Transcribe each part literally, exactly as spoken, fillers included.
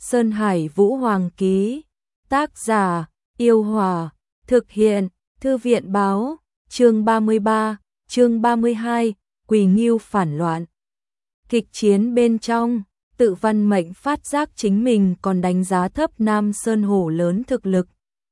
Sơn Hải Vũ Hoàng ký. Tác giả: Yêu Hòa. Thực hiện: Thư viện báo. Chương ba mươi ba, chương ba mươi hai, Quỳ Ngưu phản loạn. Kịch chiến bên trong, Tự Văn Mệnh phát giác chính mình còn đánh giá thấp Nam Sơn Hổ lớn thực lực.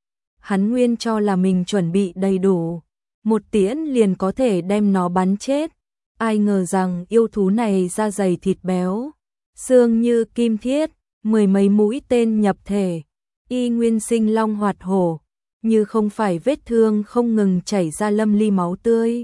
Hắn nguyên cho là mình chuẩn bị đầy đủ, một tiễn liền có thể đem nó bắn chết. Ai ngờ rằng yêu thú này da dày thịt béo, xương như kim thiết, mười mấy mũi tên nhập thể, y nguyên sinh long hoạt hổ, như không phải vết thương không ngừng chảy ra lâm ly máu tươi,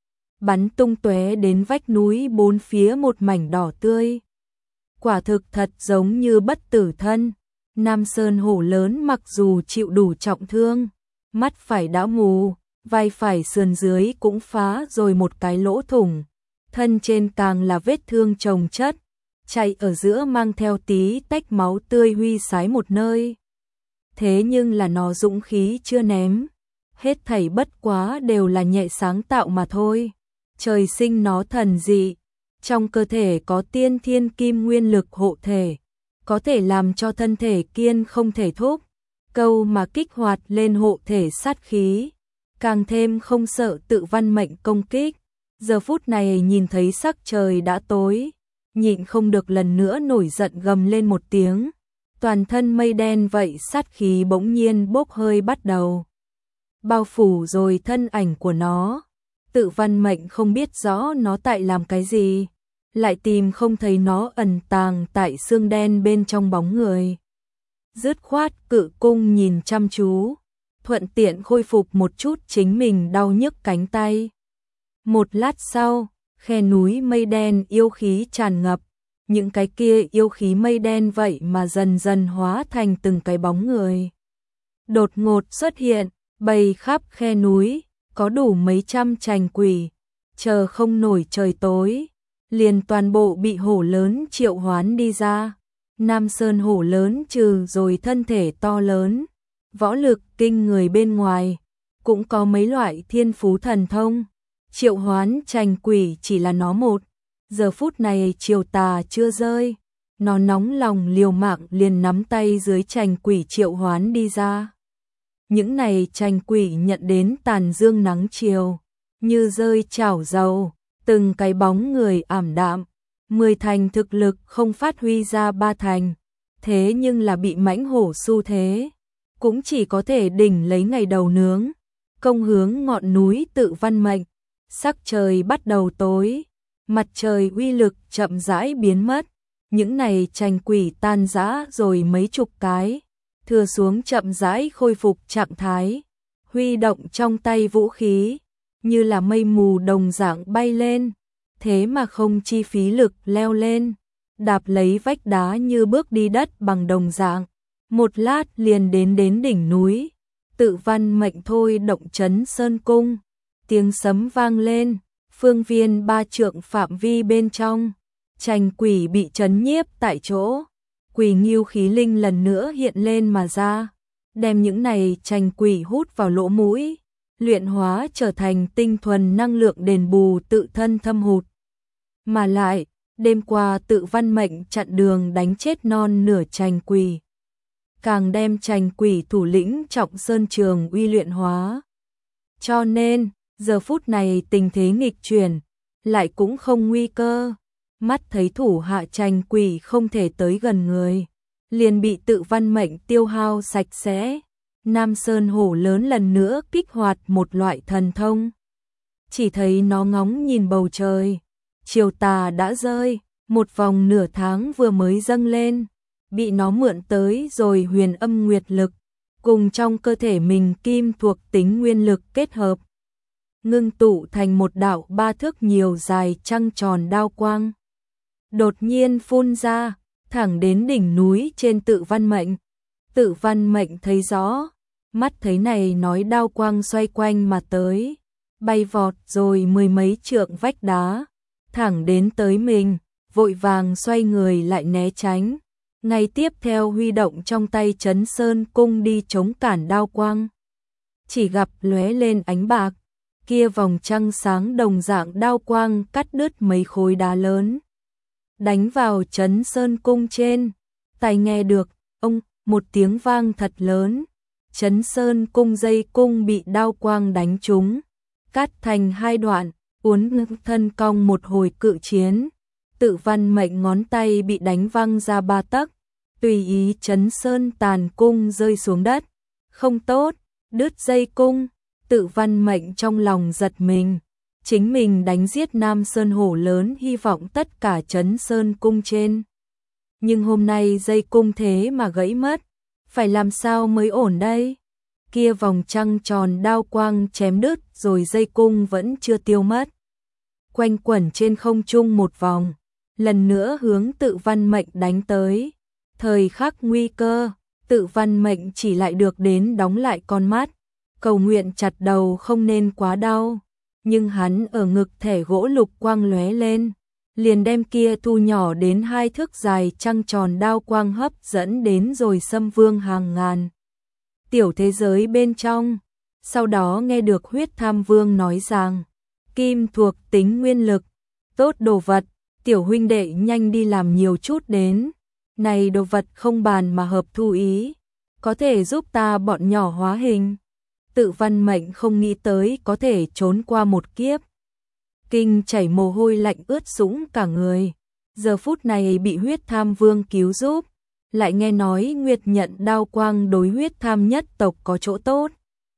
bắn tung tóe đến vách núi bốn phía một mảnh đỏ tươi. Quả thực thật giống như bất tử thân. Nam Sơn Hổ lớn mặc dù chịu đủ trọng thương, mắt phải đã mù, vai phải sườn dưới cũng phá rồi một cái lỗ thủng, thân trên càng là vết thương chồng chất, chạy ở giữa mang theo tí tách máu tươi huy sái một nơi. Thế nhưng là nó dũng khí chưa ném, hết thảy bất quá đều là nhẹ sáng tạo mà thôi. Trời sinh nó thần dị, trong cơ thể có tiên thiên kim nguyên lực hộ thể, có thể làm cho thân thể kiên không thể thúc, câu mà kích hoạt lên hộ thể sát khí, càng thêm không sợ Tự Văn Mệnh công kích. Giờ phút này nhìn thấy sắc trời đã tối, nhịn không được lần nữa nổi giận gầm lên một tiếng, toàn thân mây đen vậy sát khí bỗng nhiên bốc hơi bắt đầu bao phủ rồi thân ảnh của nó. Tự Văn Mệnh không biết rõ nó tại làm cái gì, lại tìm không thấy nó ẩn tàng tại xương đen bên trong bóng người. Dứt khoát cự cung nhìn chăm chú, thuận tiện khôi phục một chút chính mình đau nhức cánh tay. Một lát sau, khe núi mây đen yêu khí tràn ngập, những cái kia yêu khí mây đen vậy mà dần dần hóa thành từng cái bóng người. Đột ngột xuất hiện, bầy khắp khe núi, có đủ mấy trăm trành quỷ, chờ không nổi trời tối, liền toàn bộ bị hổ lớn triệu hoán đi ra. Nam Sơn Hổ lớn trừ rồi thân thể to lớn, võ lực kinh người bên ngoài, cũng có mấy loại thiên phú thần thông. Triệu hoán trành quỷ chỉ là nó một. Giờ phút này chiều tà chưa rơi, nó nóng lòng liều mạng liền nắm tay dưới trành quỷ triệu hoán đi ra. Những này trành quỷ nhận đến tàn dương nắng chiều, như rơi chảo dầu, từng cái bóng người ảm đạm, mười thành thực lực không phát huy ra ba thành, thế nhưng là bị mãnh hổ xu thế, cũng chỉ có thể đỉnh lấy ngày đầu nướng, công hướng ngọn núi Tự Văn Mệnh. Sắc trời bắt đầu tối, mặt trời uy lực chậm rãi biến mất, những này trành quỷ tan rã rồi mấy chục cái, thừa xuống chậm rãi khôi phục trạng thái, huy động trong tay vũ khí, như là mây mù đồng dạng bay lên, thế mà không chi phí lực leo lên, đạp lấy vách đá như bước đi đất bằng đồng dạng, một lát liền đến đến đỉnh núi. Tự Văn Mệnh thôi động chấn sơn cung, tiếng sấm vang lên, phương viên ba trượng phạm vi bên trong, trành quỷ bị chấn nhiếp tại chỗ. Quỳ Ngưu khí linh lần nữa hiện lên mà ra, đem những này trành quỷ hút vào lỗ mũi, luyện hóa trở thành tinh thuần năng lượng đền bù tự thân thâm hụt. Mà lại, đêm qua Tự Văn Mệnh chặn đường đánh chết non nửa trành quỷ, càng đem trành quỷ thủ lĩnh Trọng Sơn Trường uy luyện hóa. Cho nên, giờ phút này tình thế nghịch chuyển, lại cũng không nguy cơ. Mắt thấy thủ hạ trành quỷ không thể tới gần người, liền bị Tự Văn Mệnh tiêu hao sạch sẽ. Nam Sơn Hổ lớn lần nữa kích hoạt một loại thần thông. Chỉ thấy nó ngóng nhìn bầu trời, chiều tà đã rơi, một vòng nửa tháng vừa mới dâng lên, bị nó mượn tới rồi huyền âm nguyệt lực, cùng trong cơ thể mình kim thuộc tính nguyên lực kết hợp, ngưng tụ thành một đạo ba thước nhiều dài trăng tròn đao quang. Đột nhiên phun ra, thẳng đến đỉnh núi trên Tự Văn Mệnh. Tự Văn Mệnh thấy rõ, mắt thấy này nói đao quang xoay quanh mà tới, bay vọt rồi mười mấy trượng vách đá, thẳng đến tới mình, vội vàng xoay người lại né tránh. Ngay tiếp theo huy động trong tay Trấn Sơn cung đi chống cản đao quang. Chỉ gặp lóe lên ánh bạc, kia vòng trăng sáng đồng dạng đao quang cắt đứt mấy khối đá lớn, đánh vào Trấn Sơn cung trên, tai nghe được, ông, một tiếng vang thật lớn, Trấn Sơn cung dây cung bị đao quang đánh trúng, cắt thành hai đoạn, uốn thân cong một hồi cự chiến, Tự Văn Mệnh ngón tay bị đánh văng ra ba tấc, tùy ý Trấn Sơn tàn cung rơi xuống đất. Không tốt, đứt dây cung, Tự Văn Mệnh trong lòng giật mình. Chính mình đánh giết Nam Sơn hổ lớn hy vọng tất cả Trấn Sơn cung trên. Nhưng hôm nay dây cung thế mà gãy mất, phải làm sao mới ổn đây? Kia vòng trăng tròn đao quang chém đứt rồi dây cung vẫn chưa tiêu mất. Quanh quẩn trên không trung một vòng, lần nữa hướng Tự Văn Mệnh đánh tới. Thời khắc nguy cơ, Tự Văn Mệnh chỉ lại được đến đóng lại con mắt, cầu nguyện chặt đầu không nên quá đau. Nhưng hắn ở ngực thẻ gỗ lục quang lóe lên, liền đem kia thu nhỏ đến hai thước dài trăng tròn đao quang hấp dẫn đến rồi xâm vương hàng ngàn tiểu thế giới bên trong. Sau đó nghe được Huyết Tham Vương nói rằng, kim thuộc tính nguyên lực, tốt đồ vật, tiểu huynh đệ nhanh đi làm nhiều chút đến. Này đồ vật không bàn mà hợp thu ý, có thể giúp ta bọn nhỏ hóa hình. Tự Văn Mệnh không nghĩ tới có thể trốn qua một kiếp. Kinh chảy mồ hôi lạnh ướt sũng cả người. Giờ phút này bị Huyết Tham Vương cứu giúp, lại nghe nói Nguyệt nhận đao quang đối Huyết Tham nhất tộc có chỗ tốt.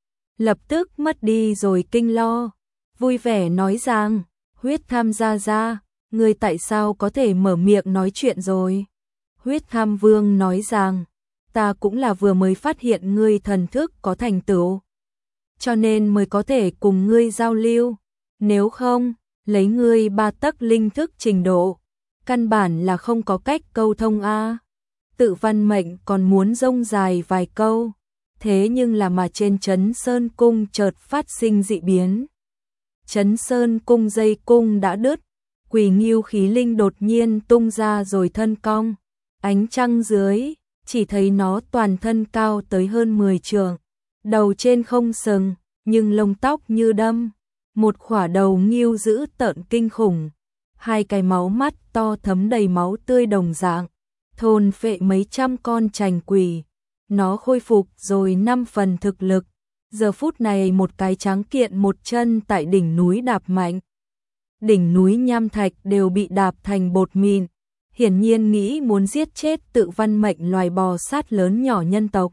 Lập tức mất đi rồi kinh lo, vui vẻ nói rằng, Huyết Tham gia gia, ngươi tại sao có thể mở miệng nói chuyện rồi? Huyết Tham Vương nói rằng, ta cũng là vừa mới phát hiện ngươi thần thức có thành tựu, cho nên mới có thể cùng ngươi giao lưu. Nếu không, lấy ngươi ba tấc linh thức trình độ, căn bản là không có cách câu thông a. Tự Văn Mệnh còn muốn rông dài vài câu, thế nhưng là mà trên Trấn Sơn cung chợt phát sinh dị biến. Trấn Sơn cung dây cung đã đứt, Quỷ Ngưu khí linh đột nhiên tung ra rồi thân cong, ánh trăng dưới, chỉ thấy nó toàn thân cao tới hơn mười trượng, đầu trên không sừng, nhưng lông tóc như đâm, một khỏa đầu ngưu dữ tợn kinh khủng, hai cái máu mắt to thấm đầy máu tươi đồng dạng, thôn phệ mấy trăm con trành quỷ. Nó khôi phục rồi năm phần thực lực, giờ phút này một cái tráng kiện một chân tại đỉnh núi đạp mạnh. Đỉnh núi nham thạch đều bị đạp thành bột mịn, hiển nhiên nghĩ muốn giết chết Tự Văn Mệnh loài bò sát lớn nhỏ nhân tộc.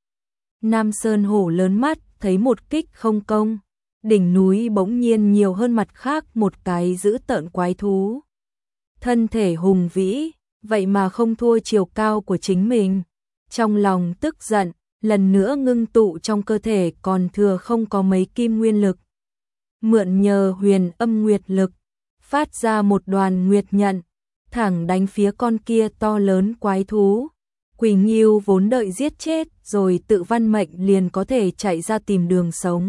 Nam Sơn hổ lớn mắt thấy một kích không công, đỉnh núi bỗng nhiên nhiều hơn mặt khác một cái dữ tợn quái thú. Thân thể hùng vĩ, vậy mà không thua chiều cao của chính mình. Trong lòng tức giận, lần nữa ngưng tụ trong cơ thể còn thừa không có mấy kim nguyên lực. Mượn nhờ huyền âm nguyệt lực, phát ra một đoàn nguyệt nhận, thẳng đánh phía con kia to lớn quái thú. Quỷ Ngưu vốn đợi giết chết rồi Tự Văn Mệnh liền có thể chạy ra tìm đường sống.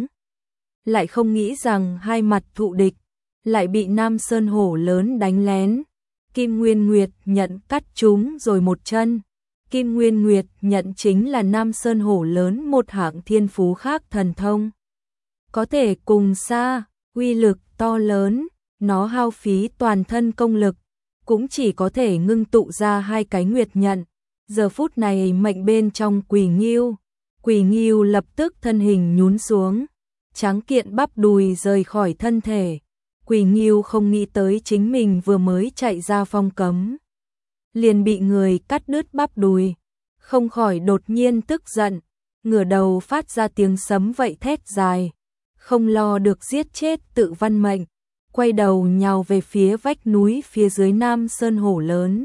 Lại không nghĩ rằng hai mặt thụ địch, lại bị Nam Sơn hổ lớn đánh lén. Kim Nguyên Nguyệt nhận cắt chúng rồi một chân. Kim Nguyên Nguyệt nhận chính là Nam Sơn hổ lớn một hạng thiên phú khác thần thông. Có thể cùng xa, uy lực to lớn, nó hao phí toàn thân công lực, cũng chỉ có thể ngưng tụ ra hai cái nguyệt nhận. Giờ phút này mệnh bên trong Quỷ Ngưu, Quỷ Ngưu lập tức thân hình nhún xuống, tráng kiện bắp đùi rời khỏi thân thể. Quỷ Ngưu không nghĩ tới chính mình vừa mới chạy ra phong cấm, liền bị người cắt đứt bắp đùi, không khỏi đột nhiên tức giận, ngửa đầu phát ra tiếng sấm vậy thét dài, không lo được giết chết Tự Văn Mệnh, quay đầu nhào về phía vách núi phía dưới Nam Sơn hổ lớn.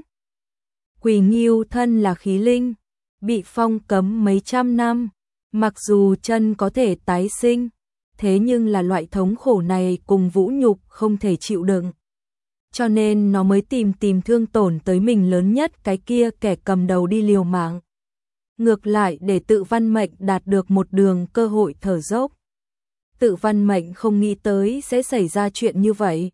Quỷ Ngưu thân là khí linh, bị phong cấm mấy trăm năm, mặc dù chân có thể tái sinh, thế nhưng là loại thống khổ này cùng vũ nhục không thể chịu đựng. Cho nên nó mới tìm tìm thương tổn tới mình lớn nhất cái kia kẻ cầm đầu đi liều mạng. Ngược lại để Tự Văn Mệnh đạt được một đường cơ hội thở dốc. Tự Văn Mệnh không nghĩ tới sẽ xảy ra chuyện như vậy.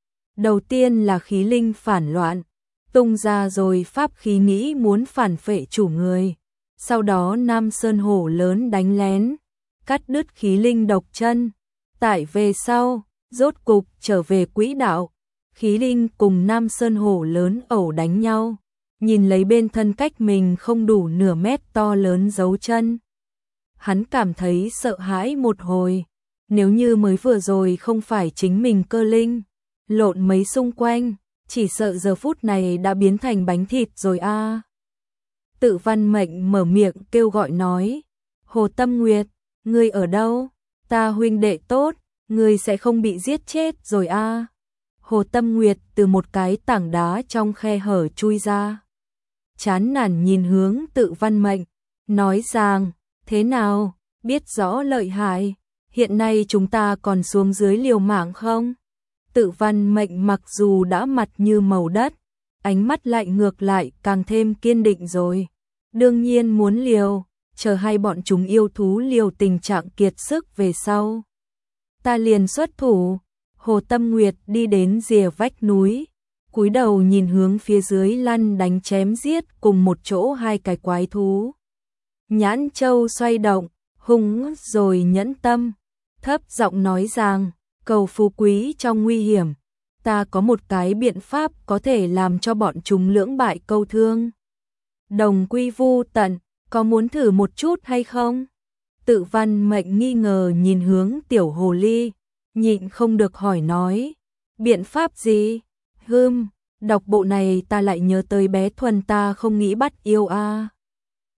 Đầu tiên là khí linh phản loạn, tung ra rồi pháp khí nghĩ muốn phản phệ chủ người. Sau đó Nam Sơn hổ lớn đánh lén, cắt đứt khí linh độc chân. Tại về sau, rốt cục trở về quỹ đạo. Khí linh cùng Nam Sơn hổ lớn ẩu đánh nhau, nhìn lấy bên thân cách mình không đủ nửa mét to lớn dấu chân. Hắn cảm thấy sợ hãi một hồi, nếu như mới vừa rồi không phải chính mình cơ linh, lộn mấy xung quanh, chỉ sợ giờ phút này đã biến thành bánh thịt rồi a. À. Tự Văn Mệnh mở miệng kêu gọi nói, Hồ Tâm Nguyệt, ngươi ở đâu? Ta huynh đệ tốt, ngươi sẽ không bị giết chết rồi a. À. Hồ Tâm Nguyệt từ một cái tảng đá trong khe hở chui ra. Chán nản nhìn hướng Tự Văn Mệnh, nói rằng, thế nào, biết rõ lợi hại, hiện nay chúng ta còn xuống dưới liều mạng không? Tự Văn Mệnh mặc dù đã mặt như màu đất, ánh mắt lại ngược lại càng thêm kiên định rồi. Đương nhiên muốn liều, chờ hai bọn chúng yêu thú liều tình trạng kiệt sức về sau. Ta liền xuất thủ. Hồ Tâm Nguyệt đi đến rìa vách núi, cúi đầu nhìn hướng phía dưới lăn đánh chém giết cùng một chỗ hai cái quái thú. Nhãn châu xoay động, hung rồi nhẫn tâm, thấp giọng nói rằng, cầu phú quý trong nguy hiểm, ta có một cái biện pháp có thể làm cho bọn chúng lưỡng bại câu thương. Đồng quy vu tận, có muốn thử một chút hay không? Tự Văn Mệnh nghi ngờ nhìn hướng tiểu hồ ly, nhịn không được hỏi nói, biện pháp gì? Hừm, đọc bộ này ta lại nhớ tới bé Thuần ta không nghĩ bắt yêu a. À.